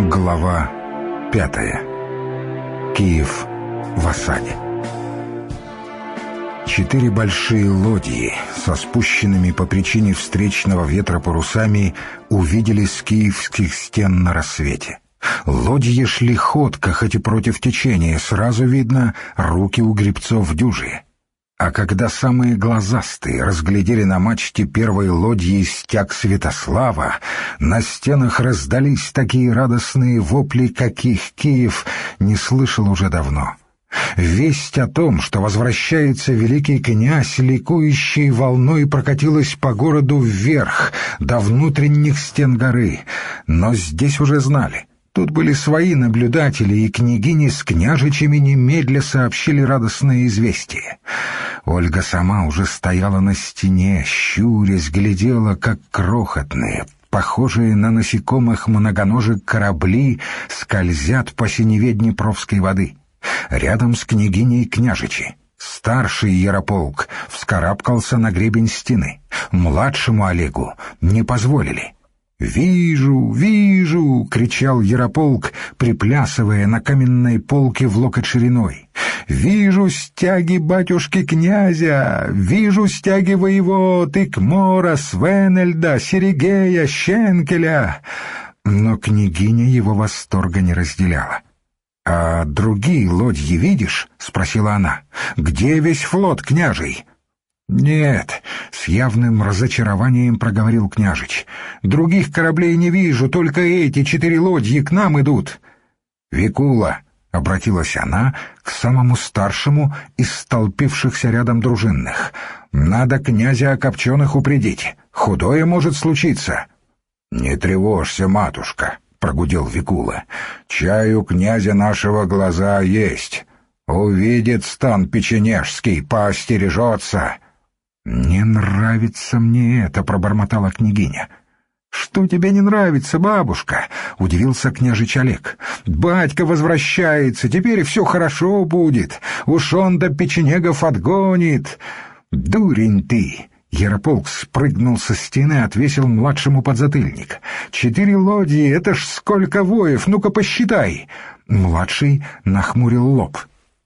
Глава 5. Киев в осаде. 4 большие лодьи со спущенными по причине встречного ветра парусами увидели с киевских стен на рассвете. Лодьи шли ходко, хоть и против течения, сразу видно, руки у гребцов дюжие. А когда самые глазастые разглядели на мачте первой лодьи стяг Святослава, на стенах раздались такие радостные вопли, каких Киев не слышал уже давно. Весть о том, что возвращается великий князь, ликующей волной прокатилась по городу вверх, до внутренних стен горы. Но здесь уже знали. Тут были свои наблюдатели, и княгини с княжичами немедля сообщили радостное известие. Ольга сама уже стояла на стене, щурясь, глядела, как крохотные, похожие на насекомых многоножек корабли, скользят по синеве Днепровской воды. Рядом с княгиней княжичи. Старший Ярополк вскарабкался на гребень стены. Младшему Олегу не позволили. «Вижу, вижу!» — кричал Ярополк, приплясывая на каменной полке в локоть шириной. «Вижу стяги батюшки князя! Вижу стяги воевод Икмора, Свенельда, Серегея, Щенкеля!» Но княгиня его восторга не разделяла. «А другие лодьи видишь?» — спросила она. «Где весь флот княжий?» «Нет», — с явным разочарованием проговорил княжич. «Других кораблей не вижу, только эти 4 лодьи к нам идут». «Викула», — обратилась она к самому старшему из столпившихся рядом дружинных, — «надо князя Окопченых упредить. Худое может случиться». «Не тревожься, матушка», — прогудел Викула. «Чаю князя нашего глаза есть. Увидит стан печенежский, поостережется». «Не нравится мне это», — пробормотала княгиня. «Что тебе не нравится, бабушка?» — удивился княжич Олег. «Батька возвращается, теперь все хорошо будет. Уж он до печенегов отгонит». «Дурень ты!» — Ярополк спрыгнул со стены, отвесил младшему подзатыльник. «4 лодьи — это ж сколько воев, ну-ка посчитай!» Младший нахмурил лоб.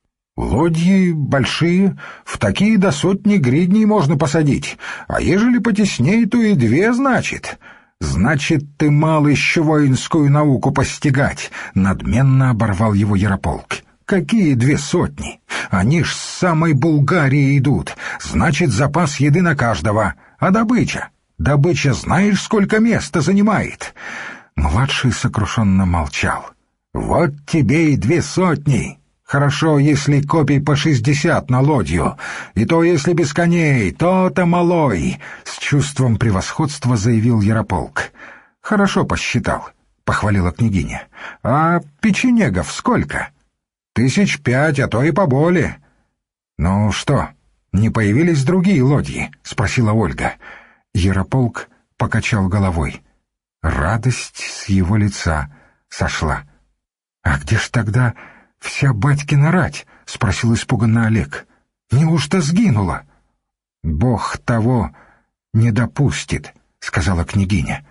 «Лодьи большие, в такие до 100 гридней можно посадить, а ежели потесней, то и 2, значит». «Значит, ты мал еще воинскую науку постигать», — надменно оборвал его Ярополк. «Какие 200? Они ж с самой Булгарии идут, значит, запас еды на каждого. А добыча? Добыча знаешь, сколько места занимает?» Младший сокрушенно молчал. «Вот тебе и 200. Хорошо, если копий по 60 на лодью, и то, если без коней, то-то малой», — с чувством превосходства заявил Ярополк. «Хорошо посчитал», — похвалила княгиня. «А печенегов сколько?» 5 000, а то и поболее». «Ну что, не появились другие лодьи?» — спросила Ольга. Ярополк покачал головой. Радость с его лица сошла. «А где ж тогда вся батькина рать?» — спросил испуганно Олег. «Неужто сгинула?» «Бог того не допустит», — сказала княгиня.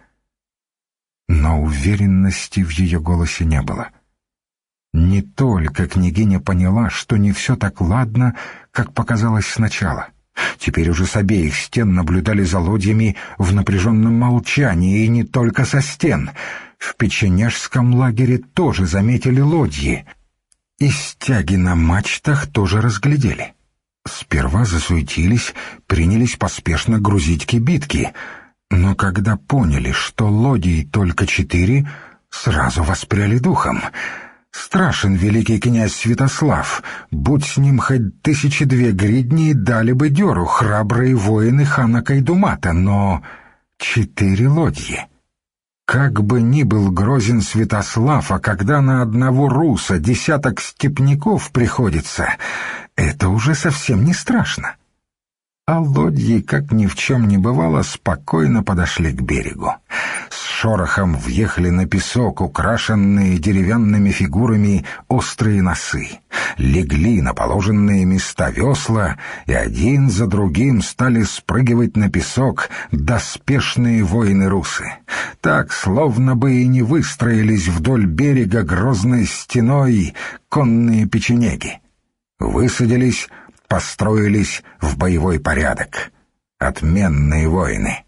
Но уверенности в ее голосе не было. Не только княгиня поняла, что не все так ладно, как показалось сначала. Теперь уже с обеих стен наблюдали за лодьями в напряженном молчании, и не только со стен. В печенежском лагере тоже заметили лодьи. И стяги на мачтах тоже разглядели. Сперва засуетились, принялись поспешно грузить кибитки, но когда поняли, что лодий только 4, сразу воспряли духом. Страшен великий князь Святослав, будь с ним хоть 1002 гридни, дали бы дёру храбрые воины хана Кайдумата, но 4 лодьи. Как бы ни был грозен Святослав, а когда на одного руса 10 степняков приходится, это уже совсем не страшно. А лодьи, как ни в чем не бывало, спокойно подошли к берегу. С шорохом въехали на песок, украшенные деревянными фигурами острые носы, легли на положенные места весла, и один за другим стали спрыгивать на песок доспешные воины-русы. Так, словно бы и не выстроились вдоль берега грозной стеной конные печенеги. Высадились, построились в боевой порядок. Отменные воины.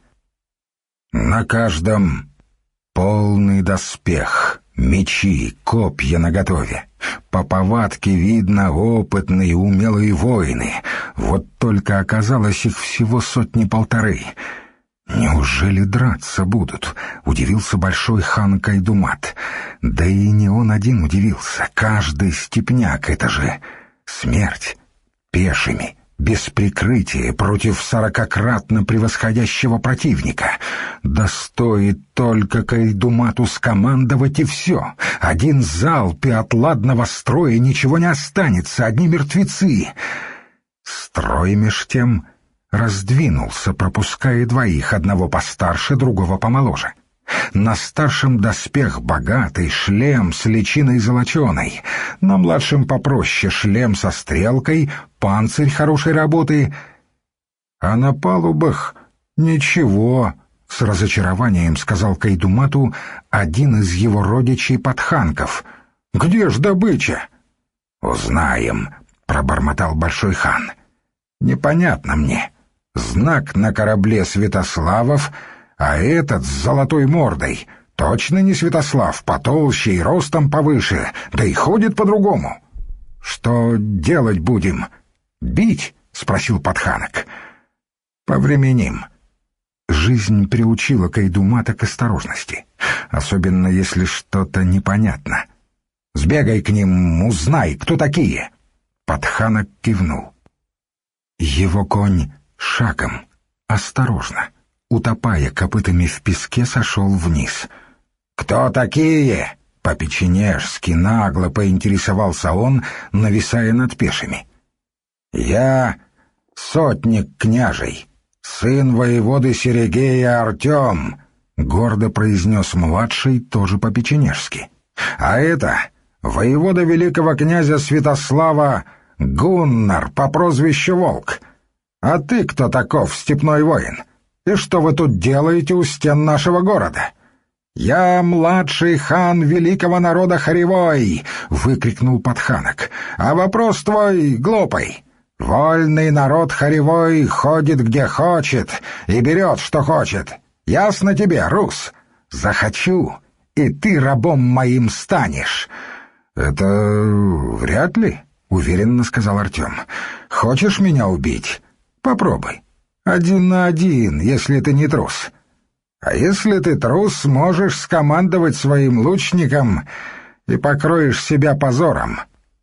На каждом полный доспех, мечи, копья наготове. По повадке видно опытные, умелые воины. Вот только оказалось их всего 100-1.5. «Неужели драться будут?» — удивился большой хан Кайдумат. Да и не он один удивился. Каждый степняк — это же смерть. Пешими, без прикрытия, против 40-кратно превосходящего противника. Да стоит только Кайдумату скомандовать, и все. Один залп, и от ладного строя ничего не останется, одни мертвецы. Строй меж тем раздвинулся, пропуская двоих, одного постарше, другого помоложе. На старшем доспех богатый, шлем с личиной золоченой. На младшем попроще, шлем со стрелкой, панцирь хорошей работы. А на палубах ничего, — с разочарованием сказал Кайдумату один из его родичей-подханков. «Где ж добыча?» «Узнаем», — пробормотал большой хан. «Непонятно мне. Знак на корабле Святославов, а этот с золотой мордой точно не Святослав, потолще и ростом повыше, да и ходит по-другому. Что делать будем? Бить?» — спросил подханок. «Повременим». Жизнь приучила Кайдумата к осторожности, особенно если что-то непонятно. «Сбегай к ним, узнай, кто такие». Подханок кивнул. Его конь шагом, осторожно, утопая копытами в песке, сошел вниз. «Кто такие?» — по-печенежски нагло поинтересовался он, нависая над пешими. «Я сотник княжий, сын воеводы Серегея Артем», — гордо произнес младший, тоже по-печенежски. «А это воевода великого князя Святослава Гуннар по прозвищу Волк. А ты кто таков, степной воин? И что вы тут делаете у стен нашего города?» «Я младший хан великого народа Хоревой!» — выкрикнул подханок. «А вопрос твой глупый. Вольный народ Хоревой ходит где хочет и берет, что хочет. Ясно тебе, Рус? Захочу, и ты рабом моим станешь». «Это вряд ли», — уверенно сказал Артем. «Хочешь меня убить? Попробуй. 1 на 1, если ты не трус. А если ты трус, можешь скомандовать своим лучникам и покроешь себя позором».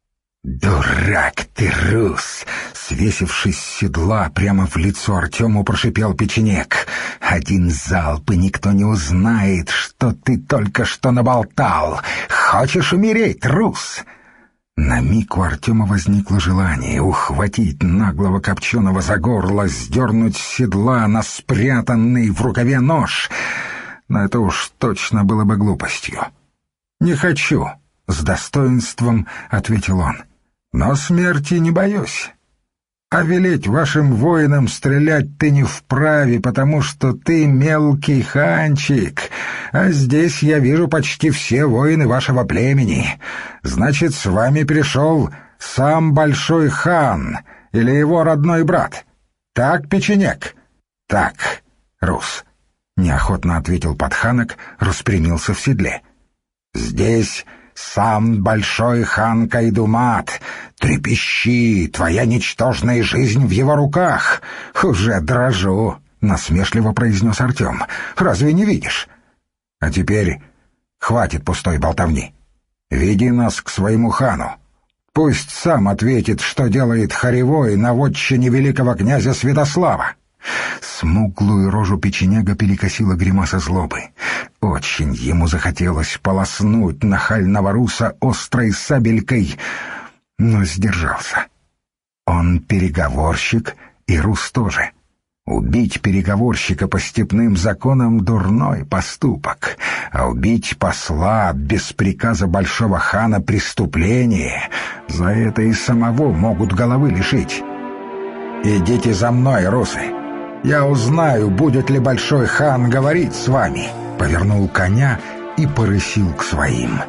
«Дурак ты, Рус!» — свесившись с седла, прямо в лицо Артему прошипел печенек. «Один залп, и никто не узнает, что ты только что наболтал. Хочешь умереть, Рус?» На миг у Артема возникло желание ухватить наглого копченого за горло, сдернуть с седла на спрятанный в рукаве нож. Но это уж точно было бы глупостью. «Не хочу», — с достоинством ответил он. «Но смерти не боюсь. А велеть вашим воинам стрелять ты не вправе, потому что ты мелкий ханчик, а здесь я вижу почти все воины вашего племени. Значит, с вами пришел сам большой хан или его родной брат. Так, печенек?» «Так, Рус», — неохотно ответил подханок, распрямился в седле. «Здесь сам большой хан Кайдумат. Трепещи, твоя ничтожная жизнь в его руках. Уже дрожу», — насмешливо произнес Артем. «Разве не видишь? А теперь хватит пустой болтовни. Веди нас к своему хану. Пусть сам ответит, что делает Хоревой на вотчине великого князя Святослава». Смуглую рожу печенега перекосила гримаса злобы. Очень ему захотелось полоснуть нахального руса острой сабелькой, но сдержался. Он переговорщик, и Рус тоже. Убить переговорщика по степным законам — дурной поступок, а убить посла без приказа большого хана — преступление. За это и самого могут головы лишить. Идите за мной, русы. Я узнаю, будет ли большой хан говорить с вами. Повернул коня и порысил к своим.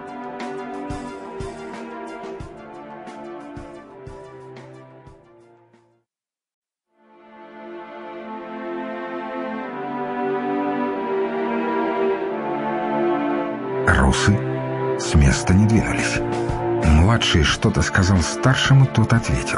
Русы с места не двинулись. Младший что-то сказал старшему, тот ответил.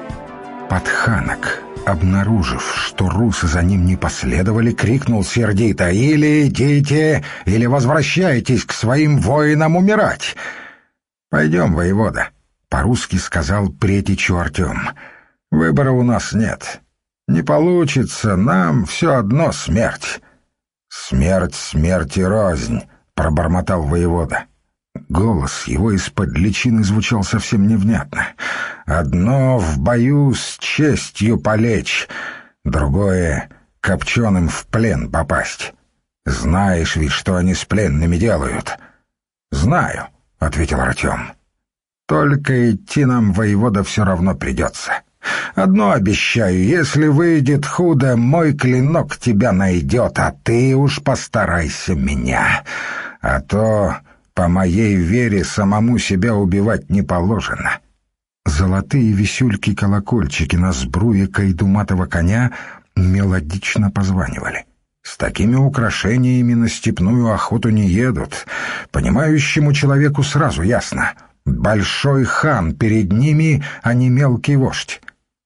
Подханок, обнаружив, что русы за ним не последовали, крикнул сердито: «Или идите, или возвращайтесь к своим воинам умирать!» «Пойдем, воевода», — по-русски сказал Претичу Артем. «Выбора у нас нет. Не получится, нам все одно смерть». «Смерть смерти рознь», — пробормотал воевода. Голос его из-под личины звучал совсем невнятно. «Одно в бою с честью полечь, другое — копченым в плен попасть. Знаешь ведь, что они с пленными делают?» «Знаю», — ответил Артем. «Только идти нам, воевода, все равно придется. Одно обещаю, если выйдет худо, мой клинок тебя найдет, а ты уж постарайся меня. А то по моей вере самому себя убивать не положено». Золотые висюльки-колокольчики на сбруе кайдуматова коня мелодично позванивали. С такими украшениями на степную охоту не едут. Понимающему человеку сразу ясно: большой хан перед ними, а не мелкий вождь.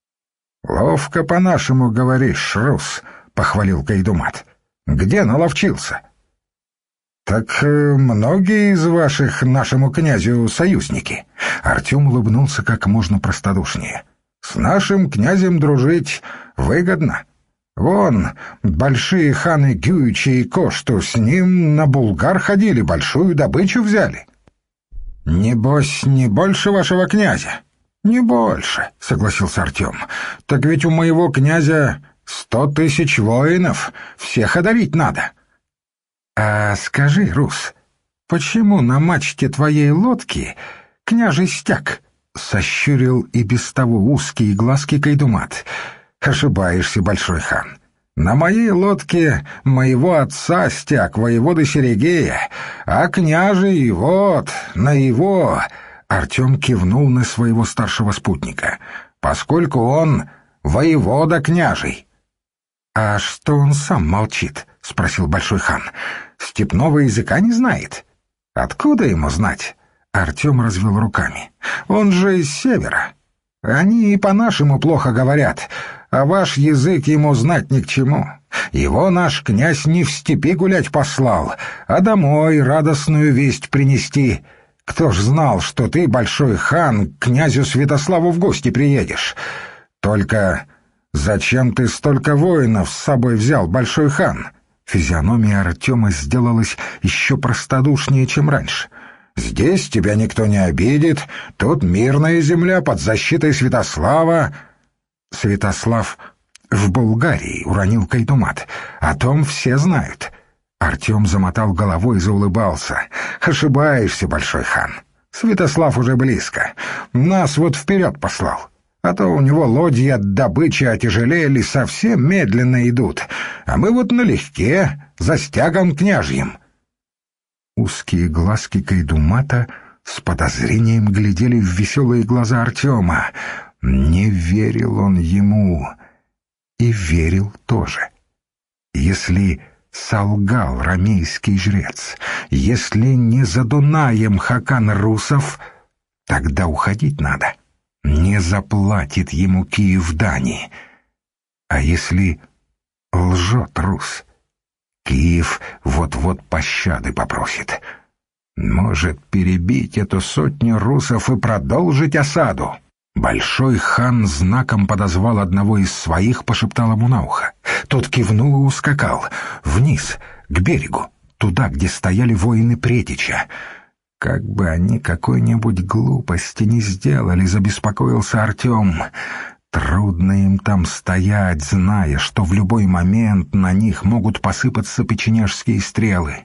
«Ловко по-нашему говоришь, рус», — похвалил кайдумат. «Где наловчился?» «Так многие из ваших нашему князю союзники». Артем улыбнулся как можно простодушнее. «С нашим князем дружить выгодно. Вон, большие ханы Гюичи и Кошту с ним на Булгар ходили, большую добычу взяли». «Небось, не больше вашего князя?» «Не больше», — согласился Артем. «Так ведь у моего князя 100 тысяч воинов, всех одарить надо». «А скажи, рус, почему на мачте твоей лодки княжий стяг?» — сощурил и без того узкие глазки кайдумат. «Ошибаешься, большой хан. На моей лодке моего отца стяг, воеводы Серегея, а княжий вот на его...» Артем кивнул на своего старшего спутника. «Поскольку он воевода княжий». «А что он сам молчит?» — спросил большой хан. «Степного языка не знает?» «Откуда ему знать?» Артем развел руками. «Он же из севера. Они и по-нашему плохо говорят, а ваш язык ему знать ни к чему. Его наш князь не в степи гулять послал, а домой радостную весть принести. Кто ж знал, что ты, большой хан, к князю Святославу в гости приедешь? Только зачем ты столько воинов с собой взял, большой хан?» Физиономия Артема сделалась еще простодушнее, чем раньше. «Здесь тебя никто не обидит, тут мирная земля под защитой Святослава». «Святослав в Болгарии», — уронил кайдумат. «О том все знают». Артем замотал головой и заулыбался. «Ошибаешься, большой хан. Святослав уже близко. Нас вот вперед послал. А то у него лодьи от добычи отяжелели, совсем медленно идут. А мы вот налегке, за стягом княжьим». Узкие глазки кайдумата с подозрением глядели в веселые глаза Артема. Не верил он ему. И верил тоже. Если солгал рамейский жрец, если не за Дунаем Хакан русов, тогда уходить надо. Не заплатит ему Киев дани. А если лжет рус, Киев вот-вот пощады попросит. Может перебить эту сотню русов и продолжить осаду. Большой хан знаком подозвал одного из своих, пошептал ему на ухо. Тот кивнул и ускакал вниз, к берегу, туда, где стояли воины Претича. Как бы они какой-нибудь глупости не сделали, забеспокоился Артем. Трудно им там стоять, зная, что в любой момент на них могут посыпаться печенежские стрелы.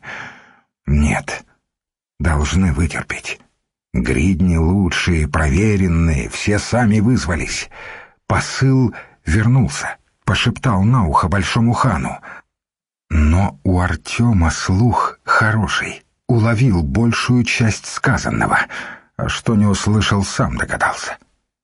Нет, должны вытерпеть. Гридни лучшие, проверенные, все сами вызвались. Посыл вернулся, пошептал на ухо большому хану. Но у Артема слух хороший, уловил большую часть сказанного, а что не услышал, сам догадался.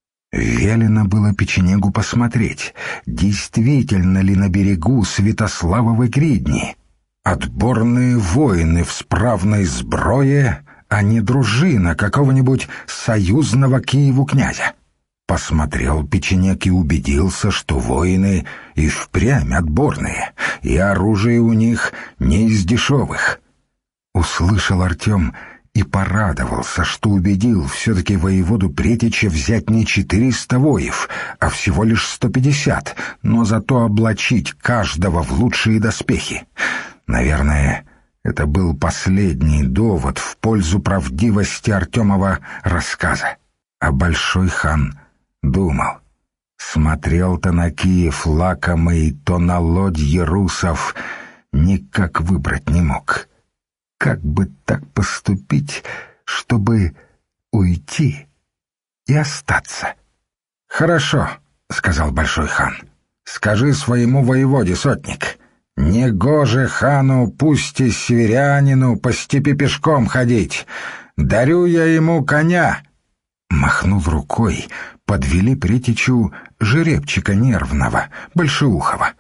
Велено было печенегу посмотреть, действительно ли на берегу Святославовой Гридни. Отборные воины в справной сброе, а не дружина какого-нибудь союзного Киеву князя. Посмотрел печенег и убедился, что воины и впрямь отборные, и оружие у них не из дешевых. Услышал Артем и порадовался, что убедил все-таки воеводу Претича взять не 400 воев, а всего лишь 150, но зато облачить каждого в лучшие доспехи. Наверное, это был последний довод в пользу правдивости Артемова рассказа. А большой хан думал. Смотрел то на Киев лакомый, то на лодьи русов. Никак выбрать не мог. Как бы так поступить, чтобы уйти и остаться? «Хорошо», — сказал большой хан. «Скажи своему воеводе, сотник, негоже хану, пусть и северянину, по степи пешком ходить. Дарю я ему коня». Махнул рукой, подвели Претичу жеребчика нервного, большеухого.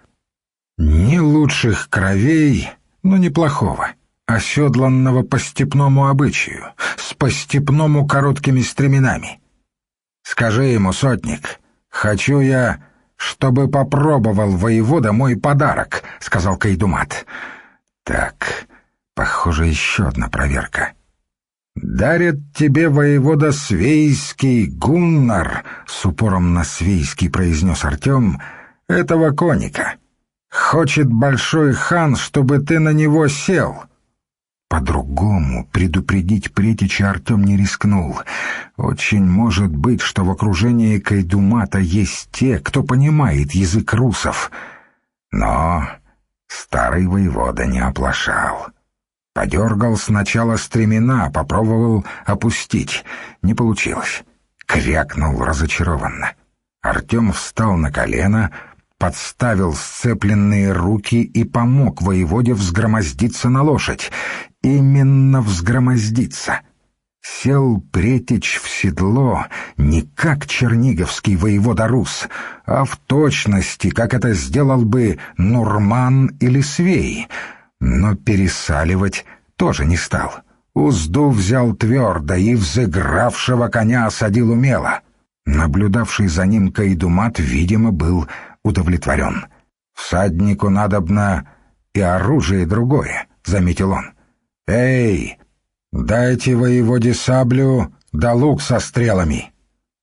Не лучших кровей, но неплохого, оседланного по степному обычаю, с по-степному короткими стременами. «Скажи ему, сотник, хочу я, чтобы попробовал воевода мой подарок», — сказал Кайдумат. «Так, похоже, еще одна проверка». «Дарит тебе воевода свейский Гуннар», — с упором на свейский произнес Артем, — «этого коника. Хочет большой хан, чтобы ты на него сел». По-другому предупредить Претича Артем не рискнул. Очень может быть, что в окружении Кайдумата есть те, кто понимает язык русов. Но старый воевода не оплошал. Подергал сначала стремена, попробовал опустить. Не получилось. Крякнул разочарованно. Артем встал на колено, подставил сцепленные руки и помог воеводе взгромоздиться на лошадь. Именно взгромоздиться. Сел Претич в седло не как черниговский воевода Рус, а в точности, как это сделал бы Нурман или Свей. Но пересаливать тоже не стал. Узду взял твердо и взыгравшего коня осадил умело. Наблюдавший за ним Кайдумат, видимо, был удовлетворен. «Всаднику надобно и оружие другое», — заметил он. «Эй, дайте воеводе саблю да лук со стрелами».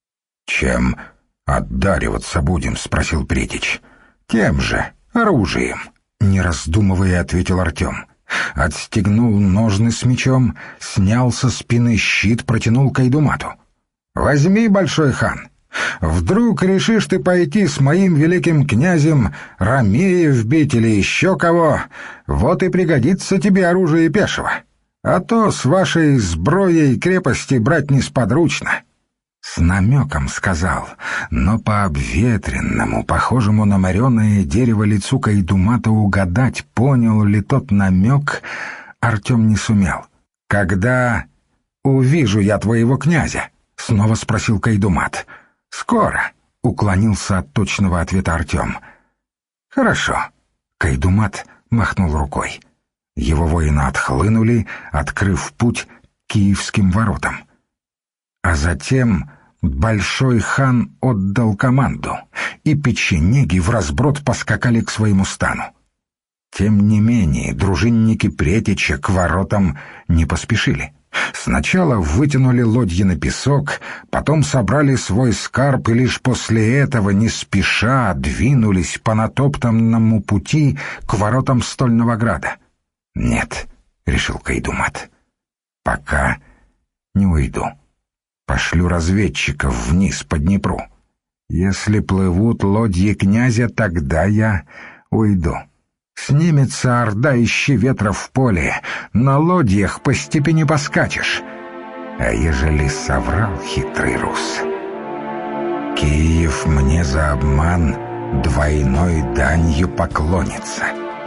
«Чем отдариваться будем?» — спросил Претич. «Тем же, оружием», — не раздумывая ответил Артем. Отстегнул ножны с мечом, снял со спины щит, протянул Кайдумату. «Возьми, большой хан. Вдруг решишь ты пойти с моим великим князем Ромеев бить или еще кого, вот и пригодится тебе оружие пешего. А то с вашей сброей крепости брать несподручно». С намеком сказал, но по обветренному, похожему на мореное дерево лицу Кайдумата угадать, понял ли тот намек, Артем не сумел. «Когда увижу я твоего князя?» — снова спросил Кайдумат. «Скоро», — уклонился от точного ответа Артем. «Хорошо», — Кайдумат махнул рукой. Его воины отхлынули, открыв путь к киевским воротам. А затем большой хан отдал команду, и печенеги вразброд поскакали к своему стану. Тем не менее, дружинники Претича к воротам не поспешили. Сначала вытянули лодьи на песок, потом собрали свой скарб и лишь после этого не спеша двинулись по натоптанному пути к воротам Стольного Града. «Нет», — решил Кайдумат, — «пока не уйду. Пошлю разведчиков вниз по Днепру. Если плывут лодьи князя, тогда я уйду. Снимется орда, ищи ветра в поле, на лодьях по степи не поскачешь. А ежели соврал хитрый рус, Киев мне за обман двойной данью поклонится.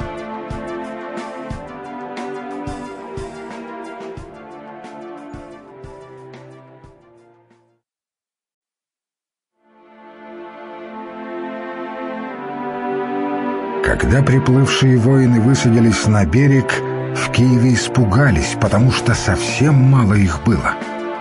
Когда приплывшие воины высадились на берег, в Киеве испугались, потому что совсем мало их было.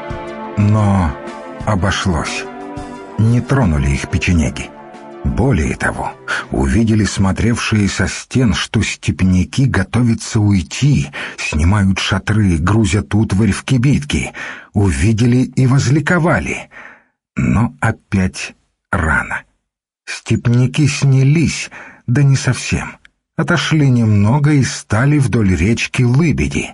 Но обошлось. Не тронули их печенеги. Более того, увидели смотревшие со стен, что степняки готовятся уйти, снимают шатры, грузят утварь в кибитки. Увидели и возликовали. Но опять рано. Степняки снялись, да не совсем. Отошли немного и стали вдоль речки Лыбеди.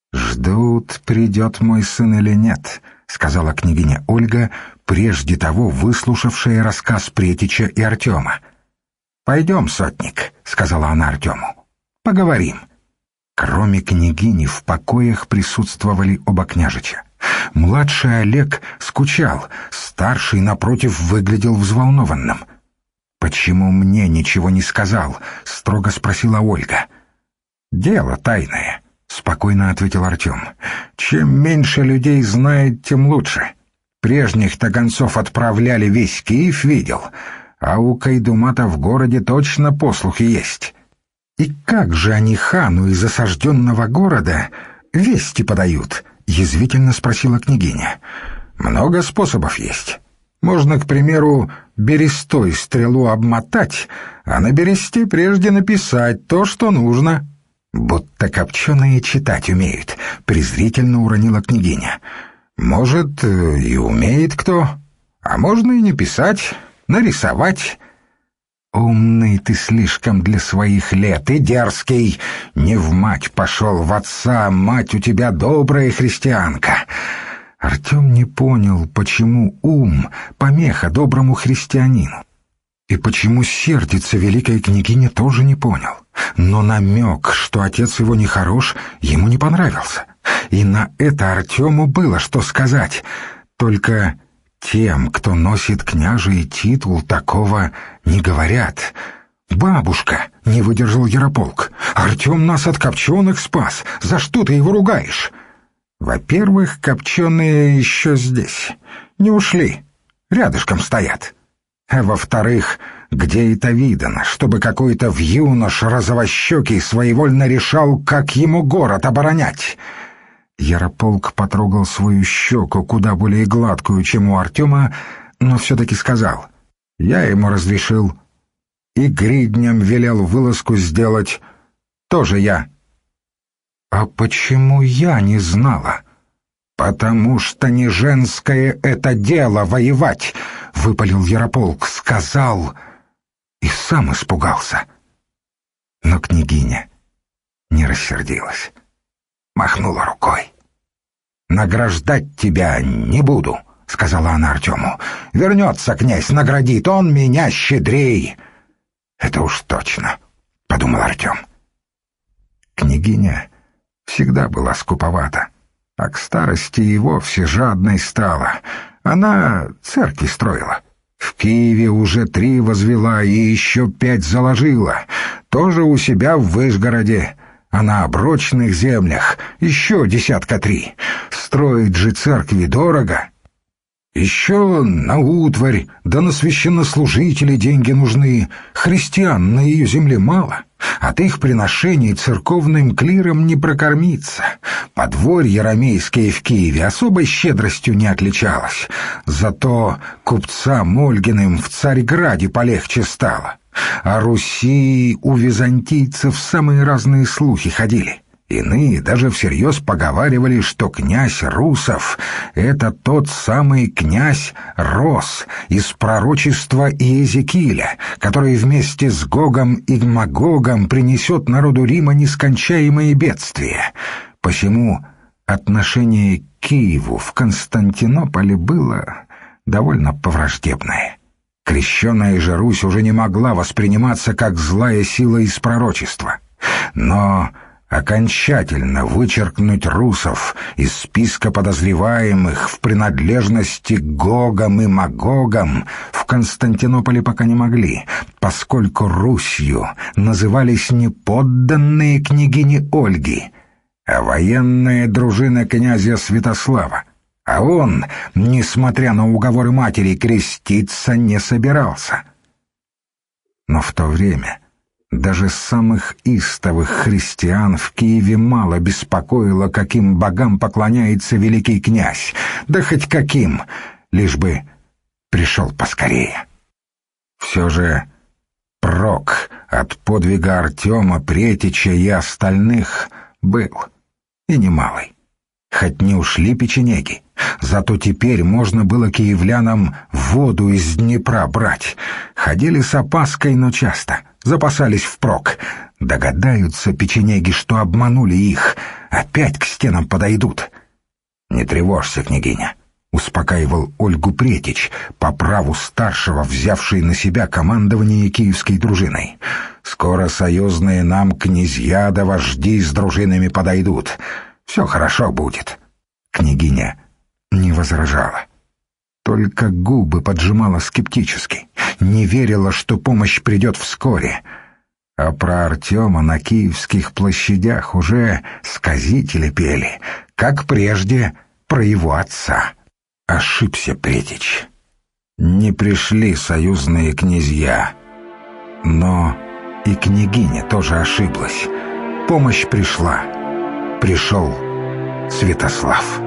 «Ждут, придет мой сын или нет», — сказала княгиня Ольга, прежде того выслушавшая рассказ Претича и Артема. «Пойдем, сотник», — сказала она Артему, — «поговорим». Кроме княгини в покоях присутствовали оба княжича. Младший Олег скучал, старший, напротив, выглядел взволнованным. «Почему мне ничего не сказал?» — строго спросила Ольга. «Дело тайное», — спокойно ответил Артем. «Чем меньше людей знает, тем лучше. Прежних-то гонцов отправляли, весь Киев видел, а у Кайдумата в городе точно послухи есть». «И как же они хану из осажденного города вести подают?» — язвительно спросила княгиня. «Много способов есть. Можно, к примеру, берестой стрелу обмотать, а на бересте прежде написать то, что нужно». «Будто копченые читать умеют», — презрительно уронила княгиня. «Может, и умеет кто, а можно и не писать, нарисовать». «Умный ты слишком для своих лет и дерзкий. Не в мать пошел, в отца, мать у тебя добрая христианка». Артем не понял, почему ум — помеха доброму христианину. И почему сердится великая княгиня, тоже не понял. Но намек, что отец его нехорош, ему не понравился. И на это Артему было что сказать. Только тем, кто носит княжий титул, такого не говорят. «Бабушка!» — не выдержал Ярополк. «Артем нас от копченых спас. За что ты его ругаешь?» «Во-первых, копченые еще здесь. Не ушли. Рядышком стоят. А во-вторых, где это видано, чтобы какой-то вьюнош розовощекий своевольно решал, как ему город оборонять?» Ярополк потрогал свою щеку, куда более гладкую, чем у Артема, но все-таки сказал: «Я ему разрешил. И гридням велел вылазку сделать. Тоже я». «А почему я не знала?» «Потому что не женское это дело воевать», — выпалил Ярополк, сказал и сам испугался. Но княгиня не рассердилась, махнула рукой. «Награждать тебя не буду», — сказала она Артему. «Вернется князь, наградит, он меня щедрей». «Это уж точно», — подумал Артем. Княгиня всегда была скуповата, а к старости и вовсе жадной стала. Она церкви строила. В Киеве уже 3 возвела и еще 5 заложила. Тоже у себя в Вышгороде, а на оброчных землях еще 3. Строить же церкви дорого. Еще на утварь, да на священнослужителей деньги нужны. Христиан на ее земле мало. От их приношений церковным клиром не прокормиться. Подворье ромейское в Киеве особой щедростью не отличалось. Зато купцам Ольгиным в Царьграде полегче стало. О Руси у византийцев самые разные слухи ходили. Иные даже всерьез поговаривали, что князь Русов — это тот самый князь Рос из пророчества Иезекииля, который вместе с Гогом и Магогом принесет народу Рима нескончаемые бедствия. Посему отношение к Киеву в Константинополе было довольно повраждебное. Крещенная же Русь уже не могла восприниматься как злая сила из пророчества. Но окончательно вычеркнуть русов из списка подозреваемых в принадлежности к Гогам и Магогам в Константинополе пока не могли, поскольку Русью назывались не подданные княгини Ольги, а военная дружина князя Святослава. А он, несмотря на уговоры матери, креститься не собирался. Но в то время даже самых истовых христиан в Киеве мало беспокоило, каким богам поклоняется великий князь, да хоть каким, лишь бы пришел поскорее. Все же прок от подвига Артема, Претича и остальных был, и немалый. Хоть не ушли печенеги, зато теперь можно было киевлянам воду из Днепра брать. Ходили с опаской, но часто, запасались впрок. Догадаются печенеги, что обманули их, опять к стенам подойдут. «Не тревожься, княгиня», — успокаивал Ольгу Претич, по праву старшего взявший на себя командование киевской дружиной. «Скоро союзные нам князья да вожди с дружинами подойдут. Все хорошо будет». Княгиня не возражала, только губы поджимала скептически, не верила, что помощь придет вскоре. А про Артема на киевских площадях уже сказители пели, как прежде про его отца. Ошибся Претич. Не пришли союзные князья. Но и княгиня тоже ошиблась. Помощь пришла. Пришел Святослав.